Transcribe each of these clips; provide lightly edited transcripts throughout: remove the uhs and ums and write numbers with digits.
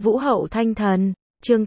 Vũ hậu thanh thần, chương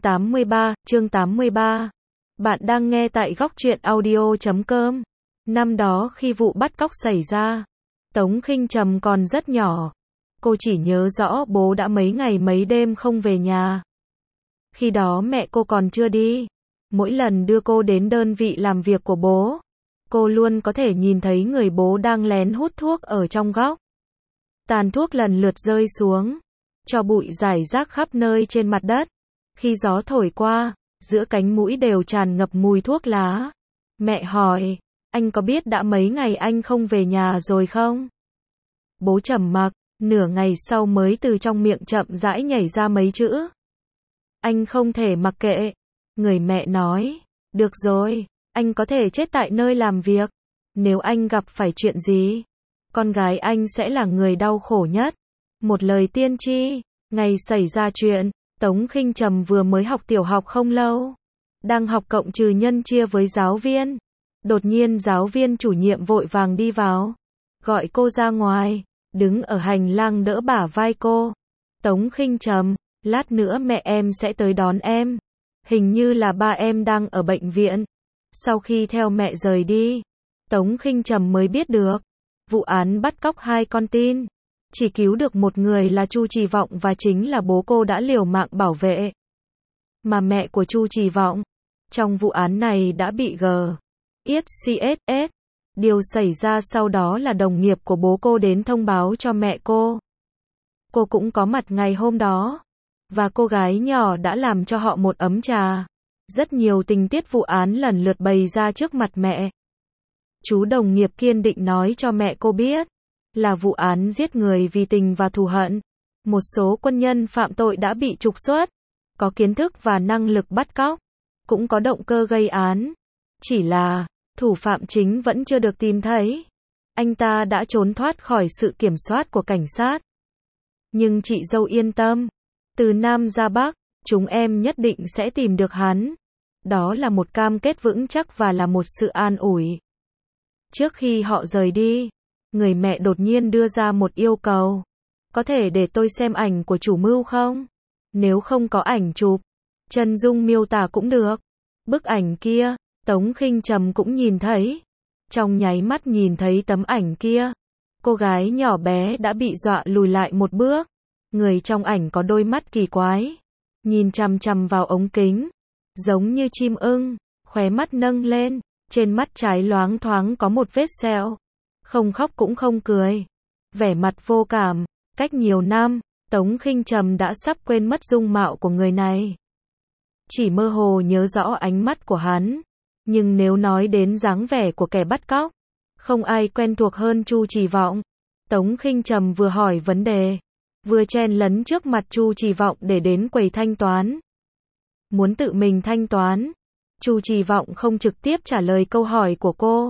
83. Bạn đang nghe tại góc truyện audio.com. Năm đó khi vụ bắt cóc xảy ra, Tống Khinh Trầm còn rất nhỏ. Cô chỉ nhớ rõ bố đã mấy ngày mấy đêm không về nhà. Khi đó mẹ cô còn chưa đi. Mỗi lần đưa cô đến đơn vị làm việc của bố, cô luôn có thể nhìn thấy người bố đang lén hút thuốc ở trong góc. Tàn thuốc lần lượt rơi xuống, tro bụi rải rác khắp nơi trên mặt đất. Khi gió thổi qua, giữa cánh mũi đều tràn ngập mùi thuốc lá. Mẹ hỏi, anh có biết đã mấy ngày anh không về nhà rồi không? Bố trầm mặc, nửa ngày sau mới từ trong miệng chậm rãi nhảy ra mấy chữ. Anh không thể mặc kệ. Người mẹ nói, được rồi, anh có thể chết tại nơi làm việc. Nếu anh gặp phải chuyện gì, con gái anh sẽ là người đau khổ nhất. Một lời tiên tri. Ngày xảy ra chuyện, Tống Khinh Trầm vừa mới học tiểu học không lâu. Đang học cộng trừ nhân chia với giáo viên. Đột nhiên giáo viên chủ nhiệm vội vàng đi vào, gọi cô ra ngoài, đứng ở hành lang đỡ bả vai cô. Tống Khinh Trầm, lát nữa mẹ em sẽ tới đón em. Hình như là ba em đang ở bệnh viện. Sau khi theo mẹ rời đi, Tống Khinh Trầm mới biết được, vụ án bắt cóc hai con tin, chỉ cứu được một người là Chu Trì Vọng và chính là bố cô đã liều mạng bảo vệ. Mà mẹ của Chu Trì Vọng, trong vụ án này đã bị GICSS. Điều xảy ra sau đó là đồng nghiệp của bố cô đến thông báo cho mẹ cô. Cô cũng có mặt ngày hôm đó. Và cô gái nhỏ đã làm cho họ một ấm trà. Rất nhiều tình tiết vụ án lần lượt bày ra trước mặt mẹ. Chú đồng nghiệp kiên định nói cho mẹ cô biết, là vụ án giết người vì tình và thù hận. Một số quân nhân phạm tội đã bị trục xuất, có kiến thức và năng lực bắt cóc, cũng có động cơ gây án. Chỉ là, thủ phạm chính vẫn chưa được tìm thấy. Anh ta đã trốn thoát khỏi sự kiểm soát của cảnh sát. Nhưng chị dâu yên tâm, từ Nam ra Bắc, chúng em nhất định sẽ tìm được hắn. Đó là một cam kết vững chắc và là một sự an ủi. Trước khi họ rời đi, người mẹ đột nhiên đưa ra một yêu cầu. Có thể để tôi xem ảnh của chủ mưu không? Nếu không có ảnh chụp, chân dung miêu tả cũng được. Bức ảnh kia, Tống Khinh Trầm cũng nhìn thấy. Trong nháy mắt nhìn thấy tấm ảnh kia, cô gái nhỏ bé đã bị dọa lùi lại một bước. Người trong ảnh có đôi mắt kỳ quái, nhìn chằm chằm vào ống kính, giống như chim ưng, khóe mắt nâng lên, trên mắt trái loáng thoáng có một vết sẹo. Không khóc cũng không cười, vẻ mặt vô cảm. Cách nhiều năm, Tống Khinh Trầm đã sắp quên mất dung mạo của người này. Chỉ mơ hồ nhớ rõ ánh mắt của hắn. Nhưng nếu nói đến dáng vẻ của kẻ bắt cóc, không ai quen thuộc hơn Chu Trì Vọng. Tống Khinh Trầm vừa hỏi vấn đề, vừa chen lấn trước mặt Chu Trì Vọng để đến quầy thanh toán. Muốn tự mình thanh toán, Chu Trì Vọng không trực tiếp trả lời câu hỏi của cô.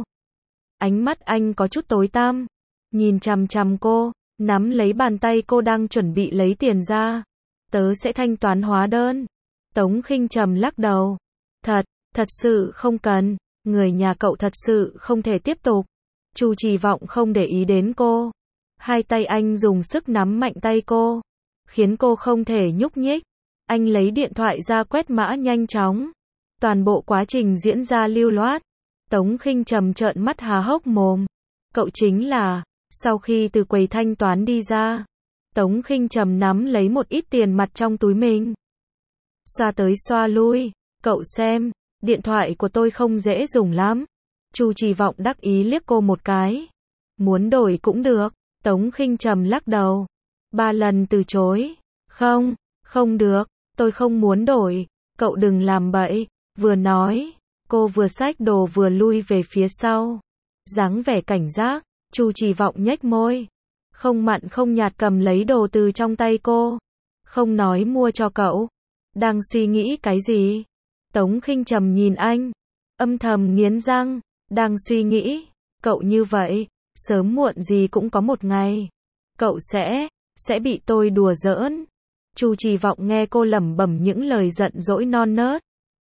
Ánh mắt anh có chút tối tăm, nhìn chằm chằm cô, nắm lấy bàn tay cô đang chuẩn bị lấy tiền ra. Tớ sẽ thanh toán hóa đơn. Tống Khinh Trầm lắc đầu. Thật sự không cần, người nhà cậu thật sự không thể tiếp tục. Chu Trì Vọng không để ý đến cô. Hai tay anh dùng sức nắm mạnh tay cô, khiến cô không thể nhúc nhích. Anh lấy điện thoại ra quét mã nhanh chóng. Toàn bộ quá trình diễn ra lưu loát. Tống Khinh Trầm trợn mắt há hốc mồm. Cậu chính là, sau khi từ quầy thanh toán đi ra, Tống Khinh Trầm nắm lấy một ít tiền mặt trong túi mình. Xoa tới xoa lui, cậu xem, điện thoại của tôi không dễ dùng lắm. Chu Trì Vọng đắc ý liếc cô một cái. Muốn đổi cũng được. Tống Khinh Trầm lắc đầu. 3 lần từ chối. Không được, tôi không muốn đổi. Cậu đừng làm bậy. Vừa nói, cô vừa xách đồ vừa lui về phía sau. Dáng vẻ cảnh giác, Chu Trì Vọng nhếch môi. Không mặn không nhạt cầm lấy đồ từ trong tay cô. Không nói mua cho cậu. Đang suy nghĩ cái gì? Tống Khinh Trầm nhìn anh, âm thầm nghiến răng. Đang suy nghĩ, cậu như vậy, sớm muộn gì cũng có một ngày. Cậu sẽ bị tôi đùa giỡn. Chu Trì Vọng nghe cô lẩm bẩm những lời giận dỗi non nớt.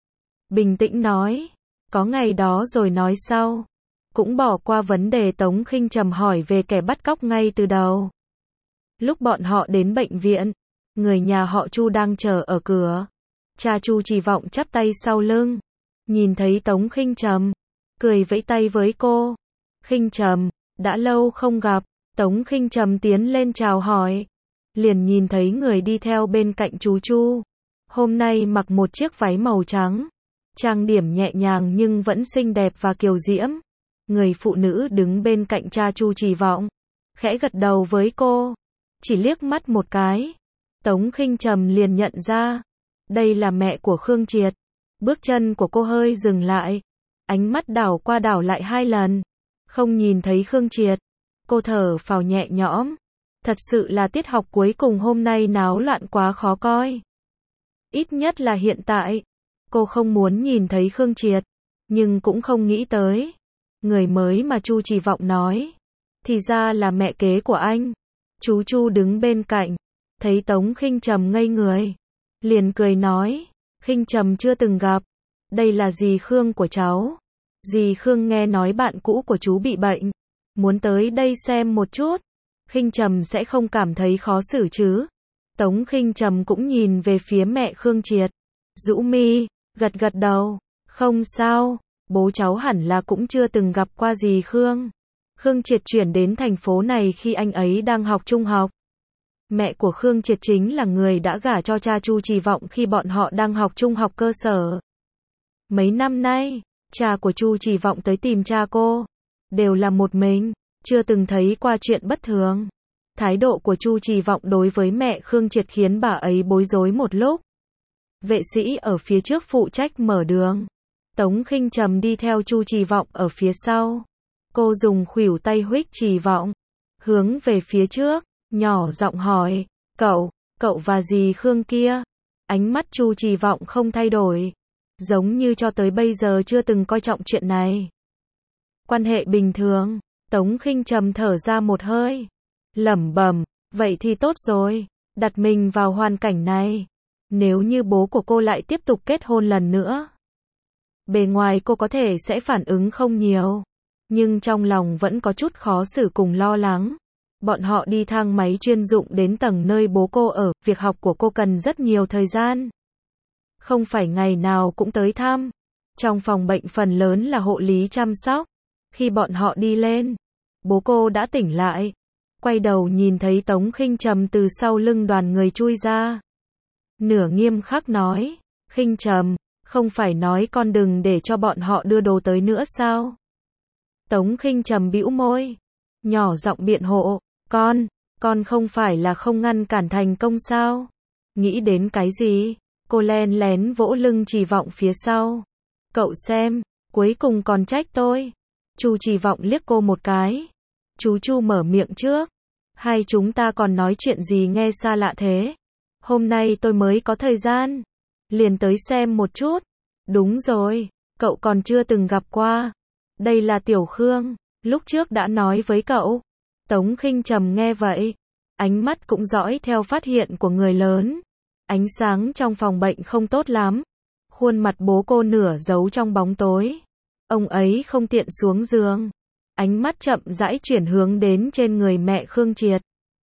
Bình tĩnh nói, có ngày đó rồi nói sau. Cũng bỏ qua vấn đề Tống Khinh Trầm hỏi về kẻ bắt cóc ngay từ đầu. Lúc bọn họ đến bệnh viện, Người nhà họ Chu đang chờ ở cửa. Cha Chu Chỉ Vọng chắp tay sau lưng, nhìn thấy Tống Khinh Trầm, cười vẫy tay với cô. Khinh Trầm, đã lâu không gặp. Tống Khinh Trầm tiến lên chào hỏi, liền nhìn thấy người đi theo bên cạnh chú Chu. Hôm nay mặc một chiếc váy màu trắng, trang điểm nhẹ nhàng nhưng vẫn xinh đẹp và kiều diễm. Người phụ nữ đứng bên cạnh cha Chu Chỉ Vọng, khẽ gật đầu với cô, chỉ liếc mắt một cái. Tống Khinh Trầm liền nhận ra, đây là mẹ của Khương Triệt. Bước chân của cô hơi dừng lại, ánh mắt đảo qua đảo lại 2 lần, không nhìn thấy Khương Triệt. Cô thở phào nhẹ nhõm, thật sự là tiết học cuối cùng hôm nay náo loạn quá khó coi. Ít nhất là hiện tại, cô không muốn nhìn thấy Khương Triệt, nhưng cũng không nghĩ tới, người mới mà Chu Chỉ Vọng nói, thì ra là mẹ kế của anh. Chú Chu đứng bên cạnh, thấy Tống Khinh Trầm ngây người, liền cười nói, Khinh Trầm chưa từng gặp, đây là dì Khương của cháu. Dì Khương nghe nói bạn cũ của chú bị bệnh, muốn tới đây xem một chút. Khinh Trầm sẽ không cảm thấy khó xử chứ? Tống Khinh Trầm cũng nhìn về phía mẹ Khương Triệt, rũ mi, gật gật đầu, không sao, bố cháu hẳn là cũng chưa từng gặp qua dì Khương. Khương Triệt chuyển đến thành phố này khi anh ấy đang học trung học. Mẹ của Khương Triệt chính là người đã gả cho cha Chu Chỉ Vọng khi bọn họ đang học trung học cơ sở. Mấy năm nay, cha của Chu Chỉ Vọng tới tìm cha cô, đều là một mình, chưa từng thấy qua chuyện bất thường. Thái độ của Chu Chỉ Vọng đối với mẹ Khương Triệt khiến bà ấy bối rối một lúc. Vệ sĩ ở phía trước phụ trách mở đường. Tống Khinh Trầm đi theo Chu Chỉ Vọng ở phía sau. Cô dùng khuỷu tay huých Chỉ Vọng, hướng về phía trước, nhỏ giọng hỏi, cậu và dì Khương kia. Ánh mắt Chu Chỉ Vọng không thay đổi, giống như cho tới bây giờ chưa từng coi trọng chuyện này. Quan hệ bình thường. Tống Khinh Trầm thở ra một hơi, lẩm bẩm, vậy thì tốt rồi, đặt mình vào hoàn cảnh này. Nếu như bố của cô lại tiếp tục kết hôn lần nữa, bề ngoài cô có thể sẽ phản ứng không nhiều, nhưng trong lòng vẫn có chút khó xử cùng lo lắng. Bọn họ đi thang máy chuyên dụng đến tầng nơi bố cô ở, việc học của cô cần rất nhiều thời gian. Không phải ngày nào cũng tới thăm. Trong phòng bệnh phần lớn là hộ lý chăm sóc. Khi bọn họ đi lên, bố cô đã tỉnh lại. Quay đầu nhìn thấy Tống Khinh Trầm từ sau lưng đoàn người chui ra. Nửa nghiêm khắc nói, Khinh Trầm, không phải nói con đừng để cho bọn họ đưa đồ tới nữa sao? Tống Khinh Trầm bĩu môi, nhỏ giọng biện hộ, con không phải là không ngăn cản thành công sao? Nghĩ đến cái gì? Cô len lén vỗ lưng Chỉ Vọng phía sau. Cậu xem, cuối cùng còn trách tôi. Chu Chỉ Vọng liếc cô một cái. Chú Chu mở miệng trước. Hai chúng ta còn nói chuyện gì nghe xa lạ thế? Hôm nay tôi mới có thời gian, liền tới xem một chút. Đúng rồi, cậu còn chưa từng gặp qua. Đây là Tiểu Khương, lúc trước đã nói với cậu. Tống Khinh Trầm nghe vậy, ánh mắt cũng dõi theo phát hiện của người lớn. Ánh sáng trong phòng bệnh không tốt lắm. Khuôn mặt bố cô nửa giấu trong bóng tối. Ông ấy không tiện xuống giường. Ánh mắt chậm rãi chuyển hướng đến trên người mẹ Khương Triệt.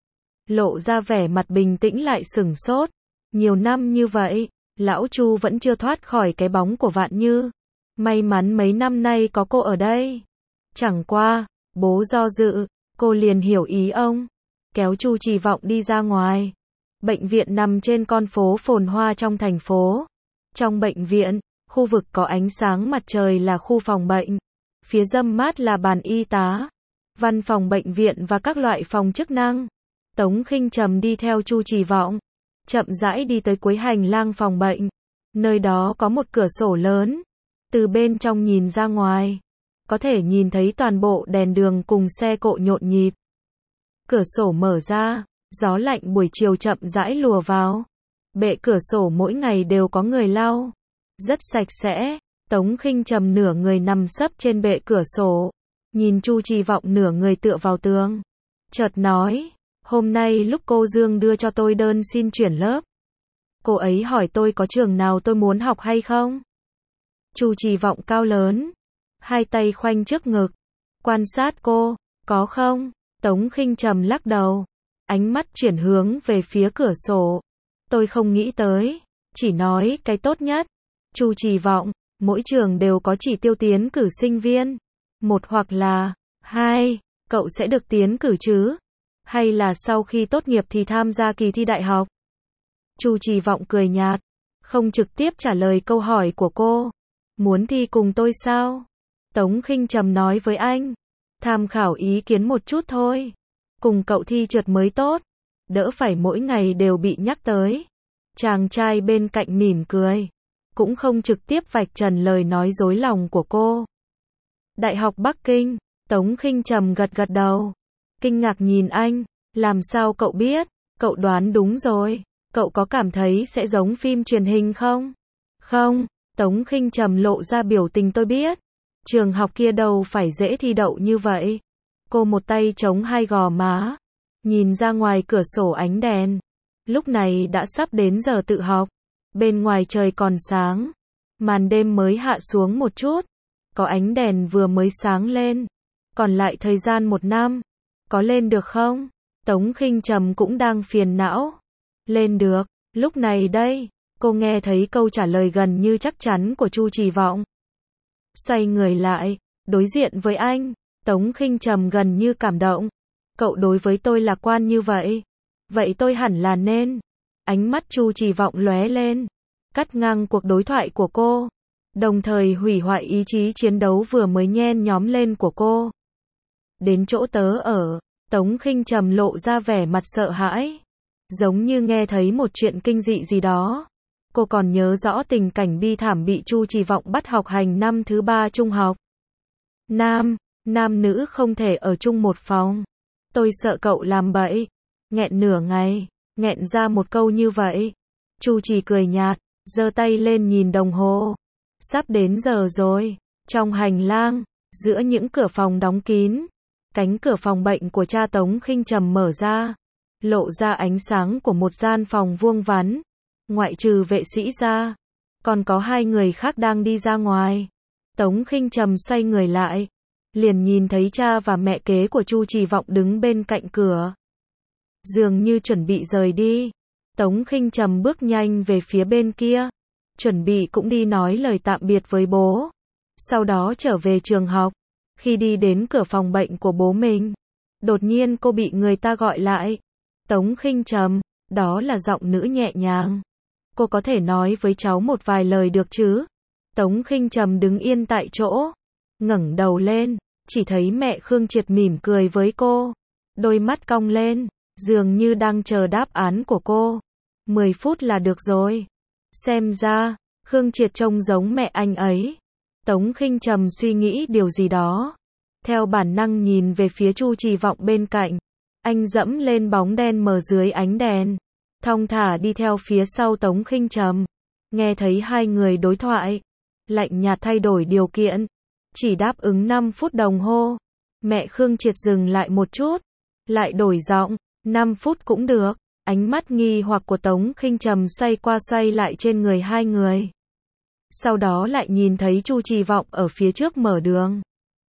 Lộ ra vẻ mặt bình tĩnh lại sửng sốt. Nhiều năm như vậy, lão Chu vẫn chưa thoát khỏi cái bóng của Vạn Như. May mắn mấy năm nay có cô ở đây. Chẳng qua, bố do dự, cô liền hiểu ý ông. Kéo Chu Chỉ Vọng đi ra ngoài. Bệnh viện nằm trên con phố phồn hoa trong thành phố. Trong bệnh viện, khu vực có ánh sáng mặt trời là khu phòng bệnh. Phía râm mát là bàn y tá, văn phòng bệnh viện và các loại phòng chức năng. Tống Khinh Trầm đi theo Chu Chỉ Vọng, chậm rãi đi tới cuối hành lang phòng bệnh. Nơi đó có một cửa sổ lớn. Từ bên trong nhìn ra ngoài, có thể nhìn thấy toàn bộ đèn đường cùng xe cộ nhộn nhịp. Cửa sổ mở ra, gió lạnh buổi chiều chậm rãi lùa vào. Bệ cửa sổ mỗi ngày đều có người lau, rất sạch sẽ. Tống Khinh Trầm nửa người nằm sấp trên bệ cửa sổ, nhìn Chu Chỉ Vọng nửa người tựa vào tường. Chợt nói, hôm nay lúc cô Dương đưa cho tôi đơn xin chuyển lớp, cô ấy hỏi tôi có trường nào tôi muốn học hay không. Chu Chỉ Vọng cao lớn, hai tay khoanh trước ngực, quan sát cô, có không? Tống Khinh Trầm lắc đầu, ánh mắt chuyển hướng về phía cửa sổ. Tôi không nghĩ tới, chỉ nói cái tốt nhất. Chu Trì Vọng, mỗi trường đều có chỉ tiêu tiến cử sinh viên. Một hoặc là hai, cậu sẽ được tiến cử chứ? Hay là sau khi tốt nghiệp thì tham gia kỳ thi đại học? Chu Trì Vọng cười nhạt, không trực tiếp trả lời câu hỏi của cô. Muốn thi cùng tôi sao? Tống Khinh Trầm nói với anh. Tham khảo ý kiến một chút thôi. Cùng cậu thi trượt mới tốt. Đỡ phải mỗi ngày đều bị nhắc tới. Chàng trai bên cạnh mỉm cười. Cũng không trực tiếp vạch trần lời nói dối lòng của cô. Đại học Bắc Kinh. Tống Khinh Trầm gật gật đầu. Kinh ngạc nhìn anh. Làm sao cậu biết? Cậu đoán đúng rồi. Cậu có cảm thấy sẽ giống phim truyền hình không? Không. Tống Khinh Trầm lộ ra biểu tình tôi biết. Trường học kia đâu phải dễ thi đậu như vậy. Cô một tay chống hai gò má. Nhìn ra ngoài cửa sổ ánh đèn. Lúc này đã sắp đến giờ tự học. Bên ngoài trời còn sáng. Màn đêm mới hạ xuống một chút. Có ánh đèn vừa mới sáng lên. Còn lại thời gian 1 năm. Có lên được không? Tống Khinh Trầm cũng đang phiền não. Lên được. Lúc này đây, cô nghe thấy câu trả lời gần như chắc chắn của Chu Trì Vọng. Xoay người lại, đối diện với anh. Tống Khinh Trầm gần như cảm động. Cậu đối với tôi lạc quan như vậy. Vậy tôi hẳn là nên. Ánh mắt Chu Trì Vọng lóe lên. Cắt ngang cuộc đối thoại của cô. Đồng thời hủy hoại ý chí chiến đấu vừa mới nhen nhóm lên của cô. Đến chỗ tớ ở, Tống Khinh Trầm lộ ra vẻ mặt sợ hãi. Giống như nghe thấy một chuyện kinh dị gì đó. Cô còn nhớ rõ tình cảnh bi thảm bị Chu Trì Vọng bắt học hành năm thứ 3 trung học. Nam nữ không thể ở chung một phòng. Tôi sợ cậu làm bậy. Nghẹn nửa ngày, nghẹn ra một câu như vậy. Chu Trì cười nhạt, giơ tay lên nhìn đồng hồ. Sắp đến giờ rồi. Trong hành lang, giữa những cửa phòng đóng kín, cánh cửa phòng bệnh của cha Tống Khinh Trầm mở ra, lộ ra ánh sáng của một gian phòng vuông vắn. Ngoại trừ vệ sĩ ra, còn có 2 người khác đang đi ra ngoài. Tống Khinh Trầm xoay người lại, liền nhìn thấy cha và mẹ kế của Chu Trì Vọng đứng bên cạnh cửa. Dường như chuẩn bị rời đi. Tống Khinh Trầm bước nhanh về phía bên kia, chuẩn bị cũng đi nói lời tạm biệt với bố. Sau đó trở về trường học. Khi đi đến cửa phòng bệnh của bố mình, đột nhiên cô bị người ta gọi lại. Tống Khinh Trầm, đó là giọng nữ nhẹ nhàng. Cô có thể nói với cháu một vài lời được chứ? Tống Khinh Trầm đứng yên tại chỗ, ngẩng đầu lên, chỉ thấy mẹ Khương Triệt mỉm cười với cô. Đôi mắt cong lên, dường như đang chờ đáp án của cô. 10 phút là được rồi. Xem ra, Khương Triệt trông giống mẹ anh ấy. Tống Khinh Trầm suy nghĩ điều gì đó. Theo bản năng nhìn về phía Chu Trì Vọng bên cạnh. Anh dẫm lên bóng đen mờ dưới ánh đèn. Thong thả đi theo phía sau Tống Khinh Trầm. Nghe thấy 2 người đối thoại. Lạnh nhạt thay đổi điều kiện. Chỉ đáp ứng 5 phút đồng hồ. Mẹ Khương Triệt dừng lại một chút. Lại đổi giọng. 5 phút cũng được. Ánh mắt nghi hoặc của Tống Khinh Trầm xoay qua xoay lại trên người 2 người. Sau đó lại nhìn thấy Chu Trì Vọng ở phía trước mở đường.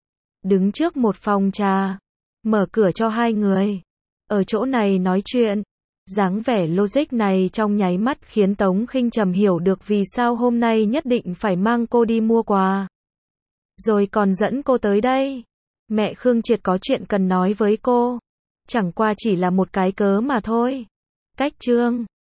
Đứng trước một phòng trà. Mở cửa cho 2 người. Ở chỗ này nói chuyện. Dáng vẻ logic này trong nháy mắt khiến Tống Khinh Trầm hiểu được vì sao hôm nay nhất định phải mang cô đi mua quà. Rồi còn dẫn cô tới đây. Mẹ Khương Triệt có chuyện cần nói với cô. Chẳng qua chỉ là một cái cớ mà thôi. Cách chương